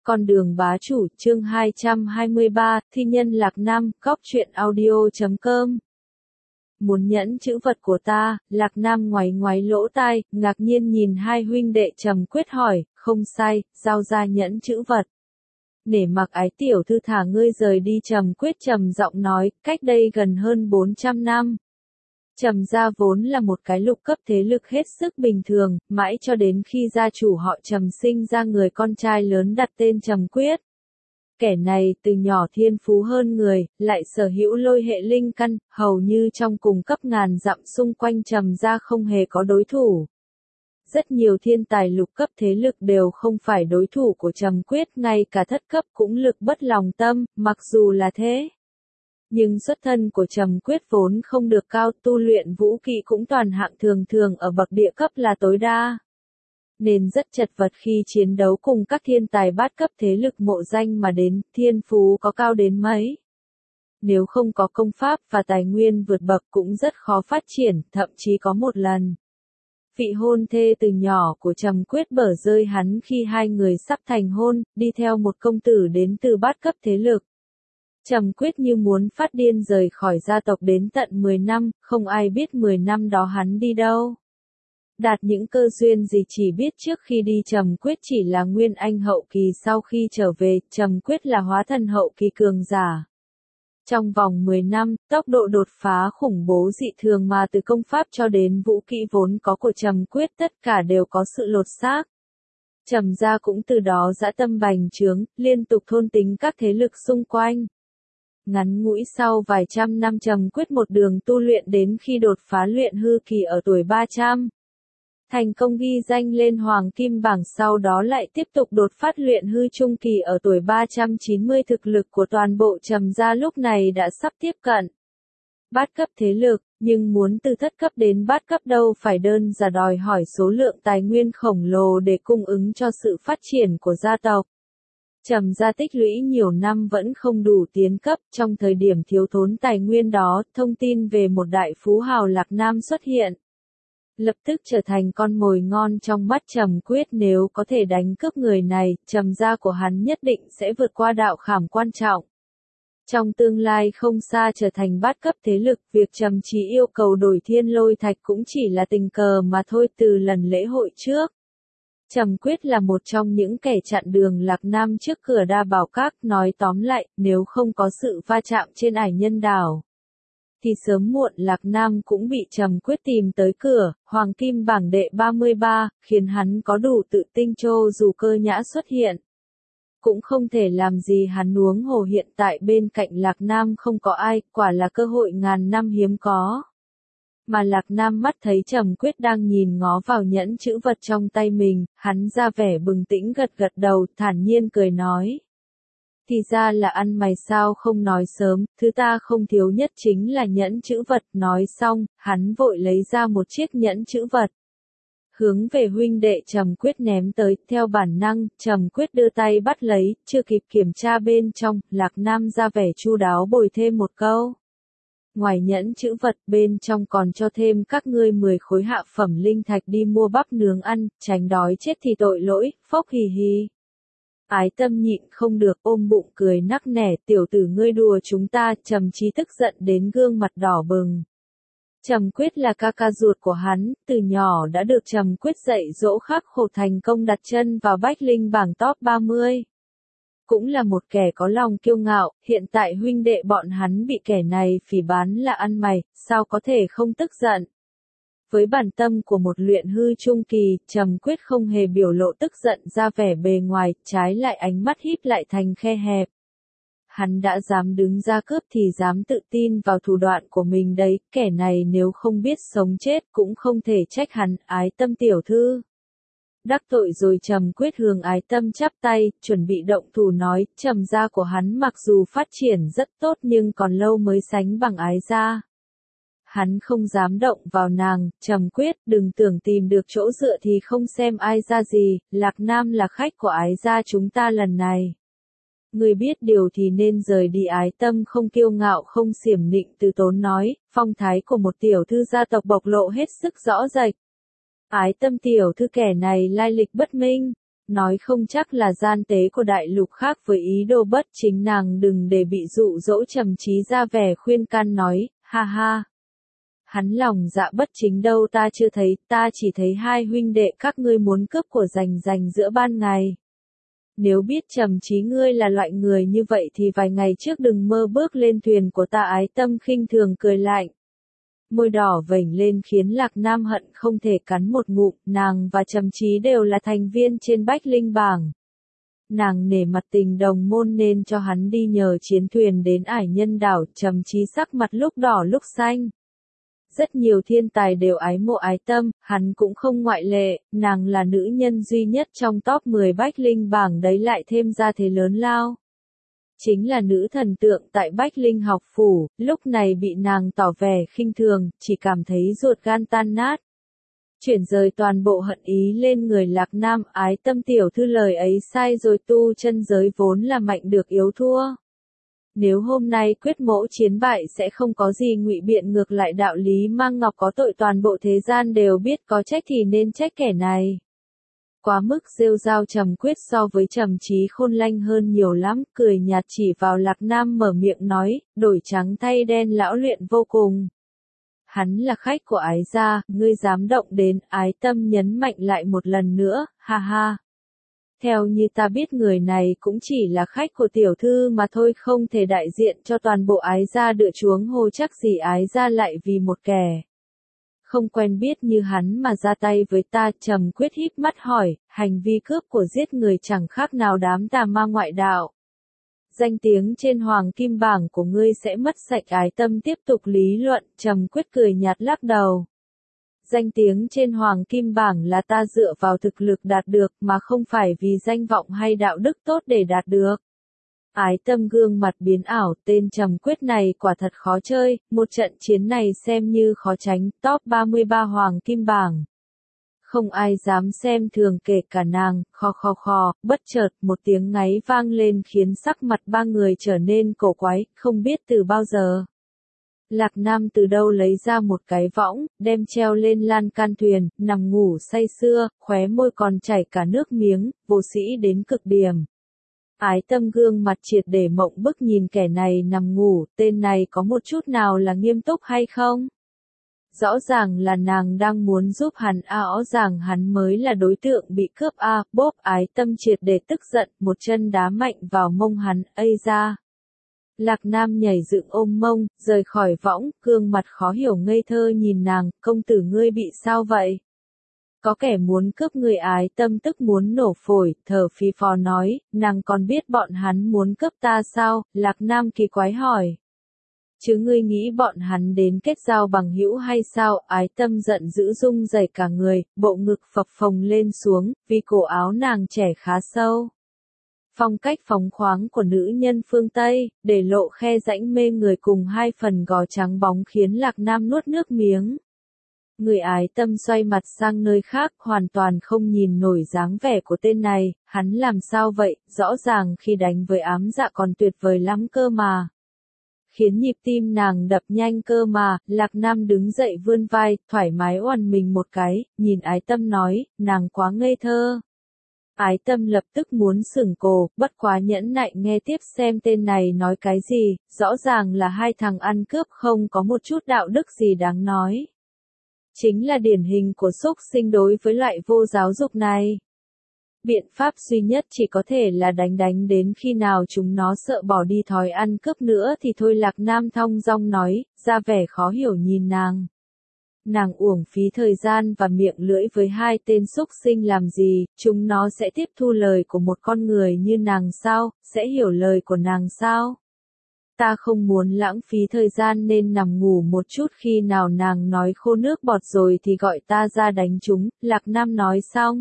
Con đường bá chủ, chương 223, thi nhân Lạc Nam, góc truyện audio.com. Muốn nhẫn chữ vật của ta, Lạc Nam ngoáy ngoáy lỗ tai, ngạc nhiên nhìn hai huynh đệ Trầm Quyết hỏi, không sai, giao ra nhẫn chữ vật. Nể mặc ái tiểu thư thả ngươi rời đi, Trầm Quyết trầm giọng nói, cách đây gần hơn 400 năm. Trầm gia vốn là một cái lục cấp thế lực hết sức bình thường, mãi cho đến khi gia chủ họ Trầm sinh ra người con trai lớn đặt tên Trầm Quyết. Kẻ này từ nhỏ thiên phú hơn người, lại sở hữu lôi hệ linh căn, hầu như trong cùng cấp ngàn dặm xung quanh Trầm gia không hề có đối thủ. Rất nhiều thiên tài lục cấp thế lực đều không phải đối thủ của Trầm Quyết, ngay cả thất cấp cũng lực bất lòng tâm, mặc dù là thế. Nhưng xuất thân của Trầm Quyết vốn không được cao, tu luyện vũ kỹ cũng toàn hạng thường thường ở bậc địa cấp là tối đa. Nên rất chật vật khi chiến đấu cùng các thiên tài bát cấp thế lực mộ danh mà đến, thiên phú có cao đến mấy. Nếu không có công pháp và tài nguyên vượt bậc cũng rất khó phát triển, thậm chí có một lần. Vị hôn thê từ nhỏ của Trầm Quyết bở rơi hắn khi hai người sắp thành hôn, đi theo một công tử đến từ bát cấp thế lực. Trầm Quyết như muốn phát điên rời khỏi gia tộc đến tận 10 năm, không ai biết 10 năm đó hắn đi đâu. Đạt những cơ duyên gì chỉ biết trước khi đi Trầm Quyết chỉ là nguyên anh hậu kỳ, sau khi trở về, Trầm Quyết là hóa thần hậu kỳ cường giả. Trong vòng 10 năm, tốc độ đột phá khủng bố dị thường mà từ công pháp cho đến vũ kỹ vốn có của Trầm Quyết tất cả đều có sự lột xác. Trầm gia cũng từ đó dã tâm bành trướng, liên tục thôn tính các thế lực xung quanh. Ngắn ngủi sau vài trăm năm Trầm Quyết một đường tu luyện đến khi đột phá luyện hư kỳ ở tuổi 300. Thành công ghi danh lên Hoàng Kim bảng, sau đó lại tiếp tục đột phát luyện hư trung kỳ ở tuổi 390. Thực lực của toàn bộ Trầm gia lúc này đã sắp tiếp cận bát cấp thế lực, nhưng muốn từ thất cấp đến bát cấp đâu phải đơn giản, đòi hỏi số lượng tài nguyên khổng lồ để cung ứng cho sự phát triển của gia tộc. Trầm gia tích lũy nhiều năm vẫn không đủ tiến cấp, trong thời điểm thiếu thốn tài nguyên đó, thông tin về một đại phú hào Lạc Nam xuất hiện. Lập tức trở thành con mồi ngon trong mắt Trầm Quyết, nếu có thể đánh cướp người này, Trầm gia của hắn nhất định sẽ vượt qua đạo khảm quan trọng. Trong tương lai không xa trở thành bát cấp thế lực, việc Trầm Chí yêu cầu đổi thiên lôi thạch cũng chỉ là tình cờ mà thôi. Từ lần lễ hội trước, Trầm Quyết là một trong những kẻ chặn đường Lạc Nam trước cửa Đa Bảo Các, nói tóm lại, nếu không có sự va chạm trên Ải Nhân Đảo, thì sớm muộn Lạc Nam cũng bị Trầm Quyết tìm tới cửa. Hoàng Kim bảng đệ 33, khiến hắn có đủ tự tin cho dù Cơ Nhã xuất hiện. Cũng không thể làm gì hắn, huống hồ hiện tại bên cạnh Lạc Nam không có ai, quả là cơ hội ngàn năm hiếm có. Mà Lạc Nam mắt thấy Trầm Quyết đang nhìn ngó vào nhẫn chữ vật trong tay mình, hắn ra vẻ bừng tỉnh gật gật đầu, thản nhiên cười nói. Thì ra là ăn mày sao không nói sớm, thứ ta không thiếu nhất chính là nhẫn chữ vật. Nói xong, hắn vội lấy ra một chiếc nhẫn chữ vật, hướng về huynh đệ Trầm Quyết ném tới. Theo bản năng, Trầm Quyết đưa tay bắt lấy, chưa kịp kiểm tra bên trong, Lạc Nam ra vẻ chu đáo bồi thêm một câu. Ngoài nhẫn chữ vật, bên trong còn cho thêm các ngươi 10 khối hạ phẩm linh thạch, đi mua bắp nướng ăn, tránh đói chết thì tội lỗi, phốc hì hì. Ái Tâm nhịn không được ôm bụng cười nắc nẻ, tiểu tử ngươi đùa chúng ta. Trầm Chí tức giận đến gương mặt đỏ bừng. Trầm Quyết là ca ca ruột của hắn, từ nhỏ đã được Trầm Quyết dạy dỗ khắc khổ, thành công đặt chân vào Bách Linh bảng top 30. Cũng là một kẻ có lòng kiêu ngạo, hiện tại huynh đệ bọn hắn bị kẻ này phỉ báng là ăn mày, sao có thể không tức giận. Với bản tâm của một luyện hư trung kỳ, Trầm Quyết không hề biểu lộ tức giận ra vẻ bề ngoài, trái lại ánh mắt híp lại thành khe hẹp. Hắn đã dám đứng ra cướp thì dám tự tin vào thủ đoạn của mình đấy, kẻ này nếu không biết sống chết cũng không thể trách hắn. Ái Tâm tiểu thư đắc tội rồi. Trầm Quyết hướng Ái Tâm chắp tay, chuẩn bị động thủ nói, Trầm gia của hắn mặc dù phát triển rất tốt nhưng còn lâu mới sánh bằng Ái gia. Hắn không dám động vào nàng. Trầm Quyết, đừng tưởng tìm được chỗ dựa thì không xem ai ra gì, Lạc Nam là khách của Ái gia chúng ta lần này. Người biết điều thì nên rời đi. Ái Tâm không kiêu ngạo không xiểm nịnh, từ tốn nói, phong thái của một tiểu thư gia tộc bộc lộ hết sức rõ rệt. Ái Tâm tiểu thư kẻ này lai lịch bất minh, nói không chắc là gian tế của đại lục khác với ý đồ bất chính nàng đừng để bị dụ dỗ. Trầm Chí ra vẻ khuyên can nói, ha ha. Hắn lòng dạ bất chính đâu, ta chưa thấy, ta chỉ thấy hai huynh đệ các ngươi muốn cướp của rành giữa ban ngày. Nếu biết Trầm Chí ngươi là loại người như vậy thì vài ngày trước đừng mơ bước lên thuyền của ta. Ái Tâm khinh thường cười lạnh. Môi đỏ vểnh lên khiến Lạc Nam hận không thể cắn một ngụm. Nàng và Trầm Chí đều là thành viên trên Bách Linh bảng. Nàng nể mặt tình đồng môn nên cho hắn đi nhờ chiến thuyền đến Ải Nhân đảo. Trầm Chí sắc mặt lúc đỏ lúc xanh. Rất nhiều thiên tài đều ái mộ Ái Tâm, hắn cũng không ngoại lệ. Nàng là nữ nhân duy nhất trong top 10 Bách Linh bảng đấy, lại thêm ra thế lớn lao. Chính là nữ thần tượng tại Bách Linh học phủ, lúc này bị nàng tỏ vẻ khinh thường, chỉ cảm thấy ruột gan tan nát. Chuyển rời toàn bộ hận ý lên người Lạc Nam. Ái Tâm tiểu thư lời ấy sai rồi, tu chân giới vốn là mạnh được yếu thua. Nếu hôm nay quyết mẫu chiến bại sẽ không có gì ngụy biện, ngược lại đạo lý mang ngọc có tội toàn bộ thế gian đều biết, có trách thì nên trách kẻ này. Quá mức rêu rao. Trầm Quyết so với Trầm Chí khôn lanh hơn nhiều lắm, cười nhạt chỉ vào Lạc Nam mở miệng nói, đổi trắng thay đen lão luyện vô cùng. Hắn là khách của Ái gia, ngươi dám động đến. Ái Tâm nhấn mạnh lại một lần nữa, ha ha. Theo như ta biết người này cũng chỉ là khách của tiểu thư mà thôi, không thể đại diện cho toàn bộ Ái gia được chuống hồ, chắc gì Ái gia lại vì một kẻ không quen biết như hắn mà ra tay với ta. Trầm Quyết híp mắt hỏi, hành vi cướp của giết người chẳng khác nào đám tà ma ngoại đạo. Danh tiếng trên hoàng kim bảng của ngươi sẽ mất sạch. Ái Tâm tiếp tục lý luận. Trầm Quyết cười nhạt lắc đầu. Danh tiếng trên hoàng kim bảng là ta dựa vào thực lực đạt được mà không phải vì danh vọng hay đạo đức tốt để đạt được. Ái Tâm gương mặt biến ảo, tên Trầm Quyết này quả thật khó chơi, một trận chiến này xem như khó tránh. Top 33 hoàng kim bảng. Không ai dám xem thường kể cả nàng. Khò, bất chợt một tiếng ngáy vang lên khiến sắc mặt ba người trở nên cổ quái, không biết từ bao giờ. Lạc Nam từ đâu lấy ra một cái võng, đem treo lên lan can thuyền, nằm ngủ say sưa, khóe môi còn chảy cả nước miếng, vô sĩ đến cực điểm. Ái Tâm gương mặt triệt để mộng bức nhìn kẻ này nằm ngủ, tên này có một chút nào là nghiêm túc hay không? Rõ ràng là nàng đang muốn giúp hắn, rõ ràng hắn mới là đối tượng bị cướp. Bốp. Ái Tâm triệt để tức giận, một chân đá mạnh vào mông hắn, ây ra. Lạc Nam nhảy dựng ôm mông, rời khỏi võng, gương mặt khó hiểu ngây thơ nhìn nàng, công tử ngươi bị sao vậy? Có kẻ muốn cướp người. Ái Tâm tức muốn nổ phổi, thở phì phò nói, nàng còn biết bọn hắn muốn cướp ta sao? Lạc Nam kỳ quái hỏi. Chứ ngươi nghĩ bọn hắn đến kết giao bằng hữu hay sao? Ái Tâm giận dữ rung rẩy cả người, bộ ngực phập phồng lên xuống, vì cổ áo nàng trẻ khá sâu. Phong cách phóng khoáng của nữ nhân phương Tây, để lộ khe rãnh mê người cùng hai phần gò trắng bóng khiến Lạc Nam nuốt nước miếng. Người Ái Tâm xoay mặt sang nơi khác, hoàn toàn không nhìn nổi dáng vẻ của tên này. Hắn làm sao vậy? Rõ ràng khi đánh với ám dạ còn tuyệt vời lắm cơ mà. Khiến nhịp tim nàng đập nhanh cơ mà. Lạc Nam đứng dậy vươn vai, thoải mái oằn mình một cái, nhìn Ái Tâm nói, nàng quá ngây thơ. Ái Tâm lập tức muốn sửng cổ, bất quá nhẫn nại nghe tiếp xem tên này nói cái gì. Rõ ràng là hai thằng ăn cướp không có một chút đạo đức gì đáng nói. Chính là điển hình của súc sinh đối với loại vô giáo dục này. Biện pháp duy nhất chỉ có thể là đánh đến khi nào chúng nó sợ bỏ đi thói ăn cướp nữa thì thôi. Lạc Nam thong dong nói, ra vẻ khó hiểu nhìn nàng. Nàng uổng phí thời gian và miệng lưỡi với hai tên súc sinh làm gì, chúng nó sẽ tiếp thu lời của một con người như nàng sao, sẽ hiểu lời của nàng sao? Ta không muốn lãng phí thời gian nên nằm ngủ một chút, khi nào nàng nói khô nước bọt rồi thì gọi ta ra đánh chúng. Lạc Nam nói xong.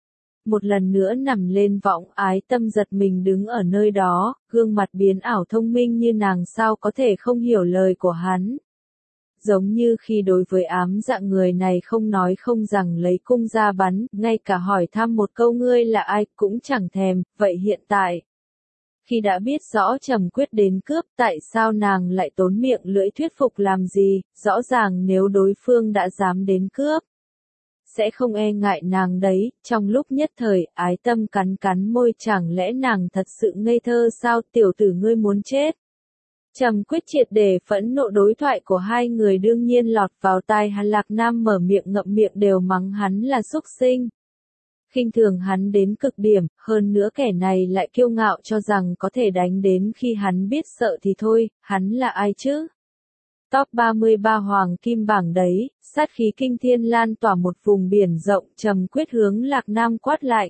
Một lần nữa nằm lên võng. Ái Tâm giật mình đứng ở nơi đó, gương mặt biến ảo, thông minh như nàng sao có thể không hiểu lời của hắn. Giống như khi đối với ám dạ người này không nói không rằng lấy cung ra bắn, ngay cả hỏi thăm một câu ngươi là ai cũng chẳng thèm. Vậy hiện tại, khi đã biết rõ Trầm Quyết đến cướp, tại sao nàng lại tốn miệng lưỡi thuyết phục làm gì? Rõ ràng nếu đối phương đã dám đến cướp, sẽ không e ngại nàng đấy, trong lúc nhất thời, Ái Tâm cắn cắn môi, chẳng lẽ nàng thật sự ngây thơ sao, tiểu tử ngươi muốn chết. Trầm Quyết triệt để phẫn nộ, đối thoại của hai người đương nhiên lọt vào tai hắn. Lạc Nam mở miệng ngậm miệng đều mắng hắn là súc sinh. Khinh thường hắn đến cực điểm, hơn nữa kẻ này lại kiêu ngạo cho rằng có thể đánh đến khi hắn biết sợ thì thôi, hắn là ai chứ? Top 33 hoàng kim bảng đấy, sát khí kinh thiên lan tỏa một vùng biển rộng. Trầm Quyết hướng Lạc Nam quát lạnh.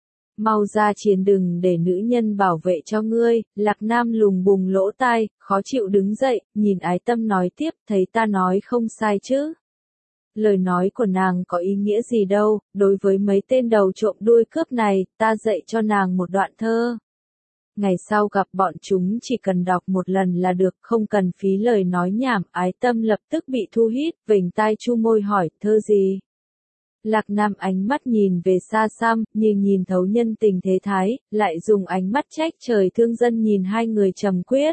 Mau ra chiến, đừng để nữ nhân bảo vệ cho ngươi. Lạc Nam lùng bùng lỗ tai, khó chịu đứng dậy, nhìn Ái Tâm nói tiếp, thấy ta nói không sai chứ. Lời nói của nàng có ý nghĩa gì đâu, đối với mấy tên đầu trộm đuôi cướp này, ta dạy cho nàng một đoạn thơ. Ngày sau gặp bọn chúng chỉ cần đọc một lần là được, không cần phí lời nói nhảm. Ái Tâm lập tức bị thu hít, vểnh tai chu môi hỏi, thơ gì? Lạc Nam ánh mắt nhìn về xa xăm, như nhìn thấu nhân tình thế thái, lại dùng ánh mắt trách trời thương dân nhìn hai người Trầm Quyết.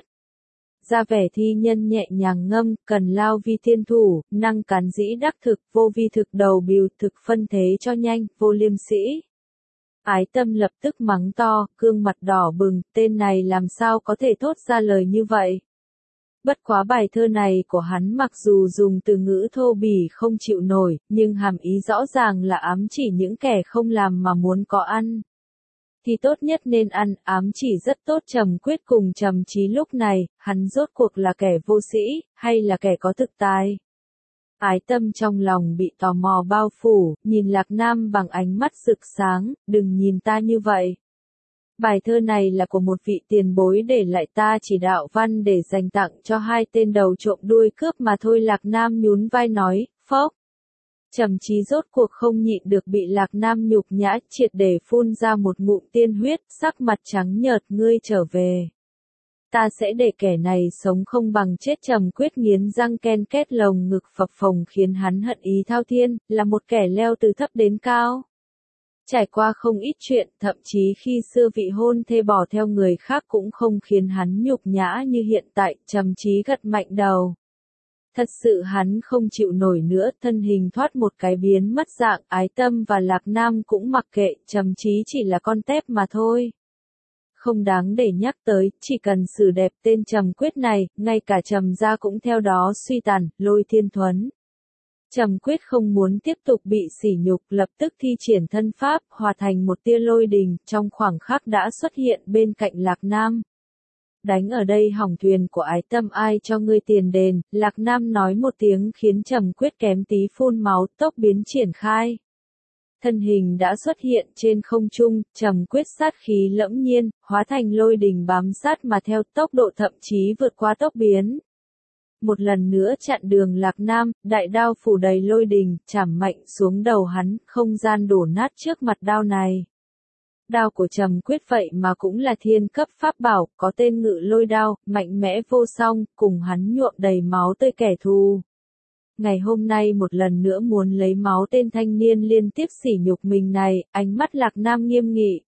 Ra vẻ thi nhân nhẹ nhàng ngâm, cần lao vi thiên thủ, năng cán dĩ đắc thực, vô vi thực đầu bìu, thực phân thế cho nhanh, vô liêm sĩ. Ái Tâm lập tức mắng to, gương mặt đỏ bừng, tên này làm sao có thể thốt ra lời như vậy. Bất quá bài thơ này của hắn mặc dù dùng từ ngữ thô bỉ không chịu nổi, nhưng hàm ý rõ ràng là ám chỉ những kẻ không làm mà muốn có ăn. Thì tốt nhất nên ăn, ám chỉ rất tốt Trầm Quyết cùng Trầm Chí lúc này, hắn rốt cuộc là kẻ vô sĩ, hay là kẻ có thực tài. Ái Tâm trong lòng bị tò mò bao phủ, nhìn Lạc Nam bằng ánh mắt rực sáng, đừng nhìn ta như vậy. Bài thơ này là của một vị tiền bối để lại, ta chỉ đạo văn để dành tặng cho hai tên đầu trộm đuôi cướp mà thôi. Lạc Nam nhún vai nói, phốc. Trầm Chí rốt cuộc không nhịn được bị Lạc Nam nhục nhã, triệt để phun ra một ngụm tiên huyết, sắc mặt trắng nhợt, ngươi trở về. Ta sẽ để kẻ này sống không bằng chết. Trầm Quyết nghiến răng ken két, lồng ngực phập phồng khiến hắn hận ý thao thiên, là một kẻ leo từ thấp đến cao. Trải qua không ít chuyện, thậm chí khi xưa vị hôn thê bỏ theo người khác cũng không khiến hắn nhục nhã như hiện tại. Trầm Chí gật mạnh đầu. Thật sự hắn không chịu nổi nữa, thân hình thoát một cái biến mất dạng. Ái Tâm và Lạc Nam cũng mặc kệ, Trầm Chí chỉ là con tép mà thôi. Không đáng để nhắc tới, chỉ cần xử đẹp tên Trầm Quyết này, ngay cả Trầm gia cũng theo đó suy tàn. Lôi Thiên Thuấn. Trầm Quyết không muốn tiếp tục bị sỉ nhục, lập tức thi triển thân pháp, hòa thành một tia lôi đình, trong khoảng khắc đã xuất hiện bên cạnh Lạc Nam. Đánh ở đây hỏng thuyền của Ái Tâm, ai cho ngươi tiền đền. Lạc Nam nói một tiếng khiến Trầm Quyết kém tí phun máu, tốc biến triển khai. Thân hình đã xuất hiện trên không trung, Trầm Quyết sát khí lẫm nhiên, hóa thành lôi đình bám sát mà theo, tốc độ thậm chí vượt qua tốc biến. Một lần nữa chặn đường Lạc Nam, đại đao phủ đầy lôi đình, chảm mạnh xuống đầu hắn, không gian đổ nát trước mặt đao này. Đao của Trầm Quyết vậy mà cũng là thiên cấp pháp bảo, có tên Ngự Lôi Đao, mạnh mẽ vô song, cùng hắn nhuộm đầy máu tươi kẻ thù. Ngày hôm nay một lần nữa muốn lấy máu tên thanh niên liên tiếp sỉ nhục mình này, ánh mắt Lạc Nam nghiêm nghị.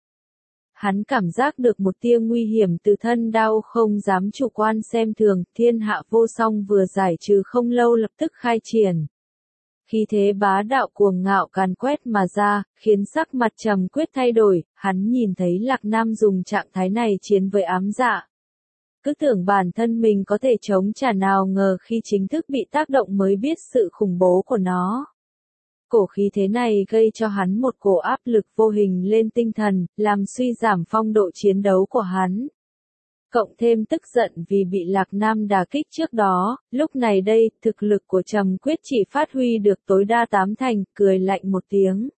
Hắn cảm giác được một tia nguy hiểm từ thân đao, không dám chủ quan xem thường. Thiên hạ vô song vừa giải trừ không lâu lập tức khai triển. Khí thế bá đạo cuồng ngạo càn quét mà ra, khiến sắc mặt Trầm Quyết thay đổi. Hắn nhìn thấy Lạc Nam dùng trạng thái này chiến với ám dạ. Cứ tưởng bản thân mình có thể chống trả, nào ngờ khi chính thức bị tác động mới biết sự khủng bố của nó. Cổ khí thế này gây cho hắn một cổ áp lực vô hình lên tinh thần, làm suy giảm phong độ chiến đấu của hắn. Cộng thêm tức giận vì bị Lạc Nam đả kích trước đó, lúc này đây, thực lực của Trầm Quyết chỉ phát huy được tối đa 8 thành, cười lạnh một tiếng.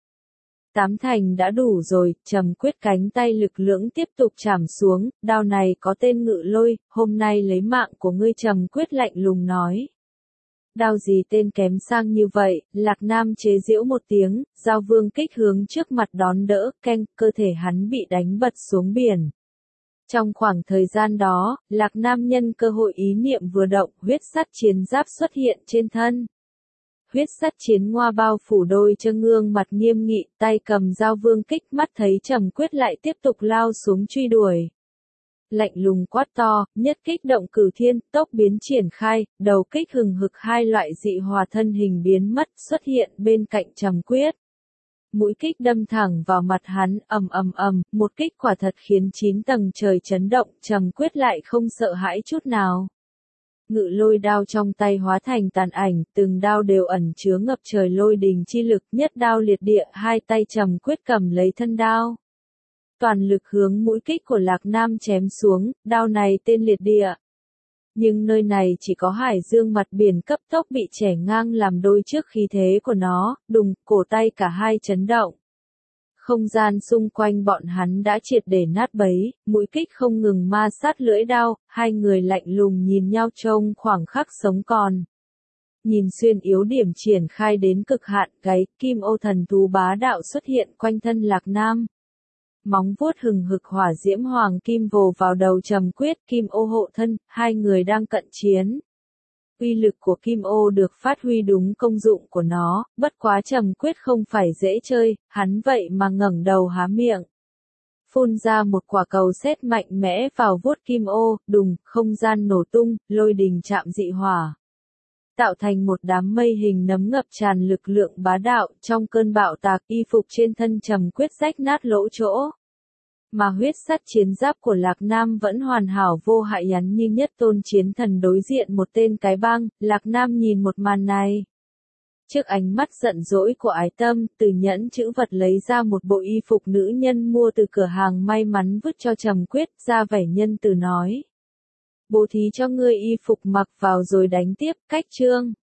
8 thành đã đủ rồi. Trầm Quyết cánh tay lực lưỡng tiếp tục chảm xuống, đao này có tên Ngự Lôi, hôm nay lấy mạng của ngươi. Trầm Quyết lạnh lùng nói. Đao gì tên kém sang như vậy. Lạc Nam chế giễu một tiếng, giao vương kích hướng trước mặt đón đỡ, keng, cơ thể hắn bị đánh bật xuống biển. Trong khoảng thời gian đó, Lạc Nam nhân cơ hội ý niệm vừa động, huyết sắt chiến giáp xuất hiện trên thân. Huyết sắt chiến ngoa bao phủ đôi chân, gương mặt nghiêm nghị, tay cầm dao vương kích, mắt thấy Trầm Quyết lại tiếp tục lao xuống truy đuổi. Lạnh lùng quát to, nhất kích động cửu thiên, tốc biến triển khai, đầu kích hừng hực, hai loại dị hòa thân hình biến mất, xuất hiện bên cạnh Trầm Quyết. Mũi kích đâm thẳng vào mặt hắn, ầm ầm ầm, một kích quả thật khiến 9 tầng trời chấn động, Trầm Quyết lại không sợ hãi chút nào. Ngự lôi đao trong tay hóa thành tàn ảnh, từng đao đều ẩn chứa ngập trời lôi đình chi lực, nhất đao liệt địa, hai tay Trầm Quyết cầm lấy thân đao. Toàn lực hướng mũi kích của Lạc Nam chém xuống, đao này tên liệt địa. Nhưng nơi này chỉ có hải dương mặt biển cấp tốc bị chẻ ngang làm đôi trước khí thế của nó, đùng, cổ tay cả hai chấn động. Không gian xung quanh bọn hắn đã triệt để nát bấy, mũi kích không ngừng ma sát lưỡi đao, hai người lạnh lùng nhìn nhau trong khoảng khắc sống còn. Nhìn xuyên yếu điểm triển khai đến cực hạn, gáy, kim ô thần thú bá đạo xuất hiện quanh thân Lạc Nam. Móng vuốt hừng hực hỏa diễm hoàng kim vồ vào đầu Trầm Quyết, kim ô hộ thân, hai người đang cận chiến. Uy lực của kim ô được phát huy đúng công dụng của nó, bất quá Trầm Quyết không phải dễ chơi, hắn vậy mà ngẩng đầu há miệng. Phun ra một quả cầu sét mạnh mẽ vào vuốt kim ô, đùng, không gian nổ tung, lôi đình chạm dị hỏa. Tạo thành một đám mây hình nấm ngập tràn lực lượng bá đạo, trong cơn bạo tạc y phục trên thân Trầm Quyết rách nát lỗ chỗ. Mà huyết sắt chiến giáp của Lạc Nam vẫn hoàn hảo vô hại nhắn như nhất tôn chiến thần đối diện một tên cái băng, Lạc Nam nhìn một màn này. Trước ánh mắt giận dỗi của ái tâm, từ nhẫn chữ vật lấy ra một bộ y phục nữ nhân mua từ cửa hàng may mắn vứt cho Trầm Quyết, ra vẻ nhân từ nói. Bố thí cho ngươi y phục mặc vào rồi đánh tiếp, cách chương.